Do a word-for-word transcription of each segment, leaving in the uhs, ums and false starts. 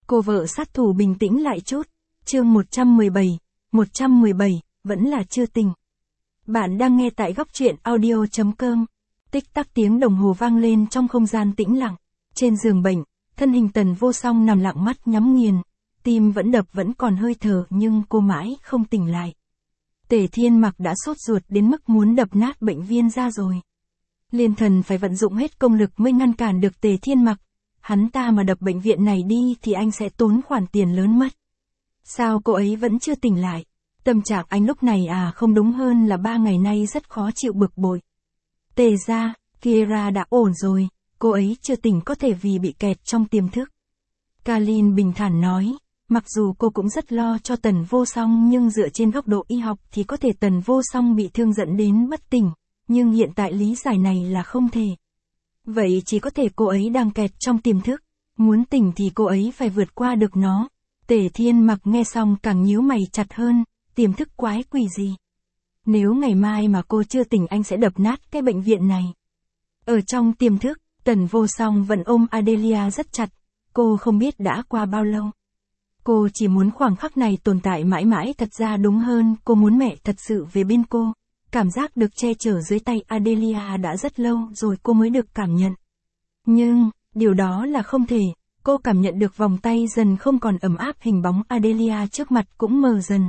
Cô vợ sát thủ bình tĩnh lại chút. Chương một trăm mười bảy, một trăm mười bảy, vẫn là chưa tỉnh. Bạn đang nghe tại góc truyện audio chấm com. Tích tắc tiếng đồng hồ vang lên trong không gian tĩnh lặng. Trên giường bệnh, thân hình Tần Vô Song nằm lặng mắt nhắm nghiền. Tim vẫn đập vẫn còn hơi thở nhưng cô mãi không tỉnh lại. Tề Thiên Mặc đã sốt ruột đến mức muốn đập nát bệnh viên ra rồi. Liên Thần phải vận dụng hết công lực mới ngăn cản được Tề Thiên Mặc. Hắn ta mà đập bệnh viện này đi thì anh sẽ tốn khoản tiền lớn mất. Sao cô ấy vẫn chưa tỉnh lại? Tâm trạng anh lúc này à không đúng hơn là ba ngày nay rất khó chịu bực bội. Tề ra, Kiera đã ổn rồi, cô ấy chưa tỉnh có thể vì bị kẹt trong tiềm thức. Kalin bình thản nói, mặc dù cô cũng rất lo cho Tần Vô Song nhưng dựa trên góc độ y học thì có thể Tần Vô Song bị thương dẫn đến bất tỉnh, nhưng hiện tại lý giải này là không thể. Vậy chỉ có thể cô ấy đang kẹt trong tiềm thức, muốn tỉnh thì cô ấy phải vượt qua được nó. Tề Thiên Mặc nghe xong càng nhíu mày chặt hơn, tiềm thức quái quỷ gì. Nếu ngày mai mà cô chưa tỉnh anh sẽ đập nát cái bệnh viện này. Ở trong tiềm thức, Tần Vô Song vẫn ôm Adelia rất chặt, cô không biết đã qua bao lâu. Cô chỉ muốn khoảng khắc này tồn tại mãi mãi, thật ra đúng hơn, cô muốn mẹ thật sự về bên cô. Cảm giác được che chở dưới tay Adelia đã rất lâu rồi cô mới được cảm nhận. Nhưng, điều đó là không thể, cô cảm nhận được vòng tay dần không còn ấm áp, hình bóng Adelia trước mặt cũng mờ dần.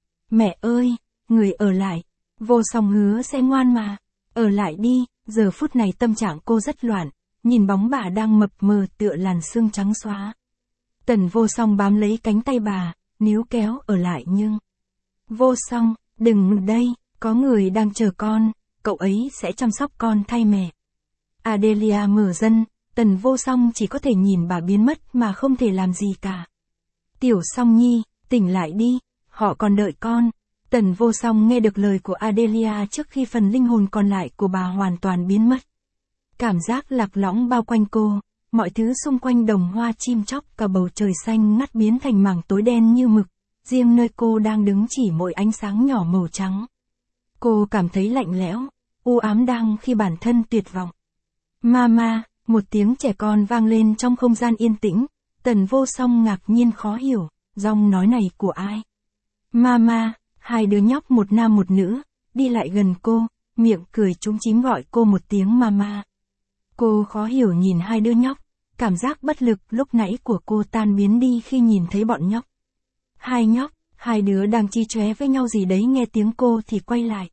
Mẹ ơi, người ở lại, Vô Song hứa sẽ ngoan mà, ở lại đi, giờ phút này tâm trạng cô rất loạn, nhìn bóng bà đang mập mờ tựa làn sương trắng xóa. Tần Vô Song bám lấy cánh tay bà, níu kéo ở lại nhưng... Vô Song, đừng đây, có người đang chờ con, cậu ấy sẽ chăm sóc con thay mẹ. Adelia mở dân, Tần Vô Song chỉ có thể nhìn bà biến mất mà không thể làm gì cả. Tiểu Song Nhi, tỉnh lại đi, họ còn đợi con. Tần Vô Song nghe được lời của Adelia trước khi phần linh hồn còn lại của bà hoàn toàn biến mất. Cảm giác lạc lõng bao quanh cô, mọi thứ xung quanh đồng hoa chim chóc, cả bầu trời xanh ngắt biến thành mảng tối đen như mực, riêng nơi cô đang đứng chỉ mỗi ánh sáng nhỏ màu trắng. Cô cảm thấy lạnh lẽo, u ám đang khi bản thân tuyệt vọng. Mama, một tiếng trẻ con vang lên trong không gian yên tĩnh, Tần Vô Song ngạc nhiên khó hiểu, giọng nói này của ai? Mama, hai đứa nhóc một nam một nữ, đi lại gần cô, miệng cười chúm chím gọi cô một tiếng mama. Cô khó hiểu nhìn hai đứa nhóc, cảm giác bất lực lúc nãy của cô tan biến đi khi nhìn thấy bọn nhóc. Hai nhóc, hai đứa đang chi chóe với nhau gì đấy, nghe tiếng cô thì quay lại.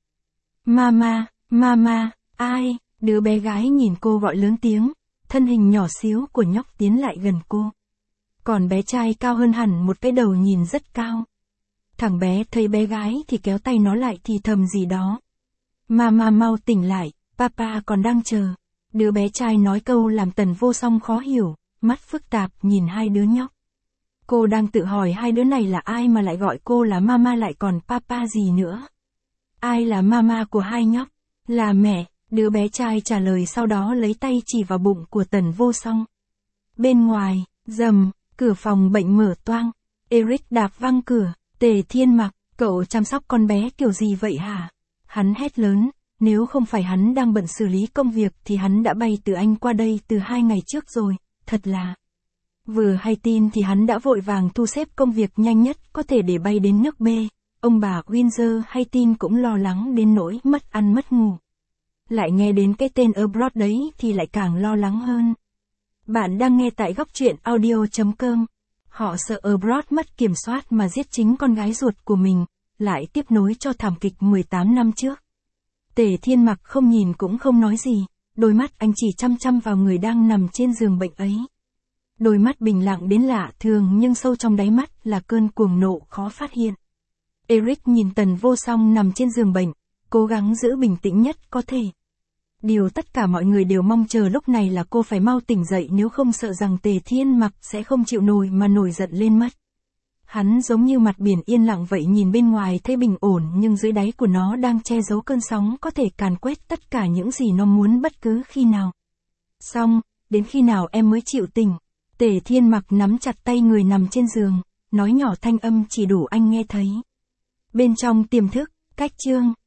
Mama, mama, ai? Đứa bé gái nhìn cô gọi lớn tiếng, thân hình nhỏ xíu của nhóc tiến lại gần cô. Còn bé trai cao hơn hẳn một cái đầu nhìn rất cao. Thằng bé thấy bé gái thì kéo tay nó lại thì thầm gì đó. Mama mau tỉnh lại, papa còn đang chờ. Đứa bé trai nói câu làm Tần Vô Song khó hiểu, mắt phức tạp nhìn hai đứa nhóc. Cô đang tự hỏi hai đứa này là ai mà lại gọi cô là mama lại còn papa gì nữa. Ai là mama của hai nhóc? Là mẹ, đứa bé trai trả lời sau đó lấy tay chỉ vào bụng của Tần Vô Song. Bên ngoài, rầm, cửa phòng bệnh mở toang. Eric đạp văng cửa, Tề Thiên Mặc, cậu chăm sóc con bé kiểu gì vậy hả? Hắn hét lớn, nếu không phải hắn đang bận xử lý công việc thì hắn đã bay từ Anh qua đây từ hai ngày trước rồi, thật là... Vừa hay tin thì hắn đã vội vàng thu xếp công việc nhanh nhất có thể để bay đến nước B. Ông bà Windsor hay tin cũng lo lắng đến nỗi mất ăn mất ngủ. Lại nghe đến cái tên Abroad đấy thì lại càng lo lắng hơn. Bạn đang nghe tại góc truyện audio chấm com. Họ sợ Abroad mất kiểm soát mà giết chính con gái ruột của mình, lại tiếp nối cho thảm kịch mười tám năm trước. Tề Thiên Mặc không nhìn cũng không nói gì, đôi mắt anh chỉ chăm chăm vào người đang nằm trên giường bệnh ấy. Đôi mắt bình lặng đến lạ thường nhưng sâu trong đáy mắt là cơn cuồng nộ khó phát hiện. Eric nhìn Tần Vô Song nằm trên giường bệnh, cố gắng giữ bình tĩnh nhất có thể. Điều tất cả mọi người đều mong chờ lúc này là cô phải mau tỉnh dậy, nếu không sợ rằng Tề Thiên Mặc sẽ không chịu nổi mà nổi giận lên mất. Hắn giống như mặt biển yên lặng vậy, nhìn bên ngoài thấy bình ổn nhưng dưới đáy của nó đang che giấu cơn sóng có thể càn quét tất cả những gì nó muốn bất cứ khi nào. Xong, đến khi nào em mới chịu tỉnh? Tề Thiên Mặc nắm chặt tay người nằm trên giường, nói nhỏ thanh âm chỉ đủ anh nghe thấy. Bên trong tiềm thức, cách chương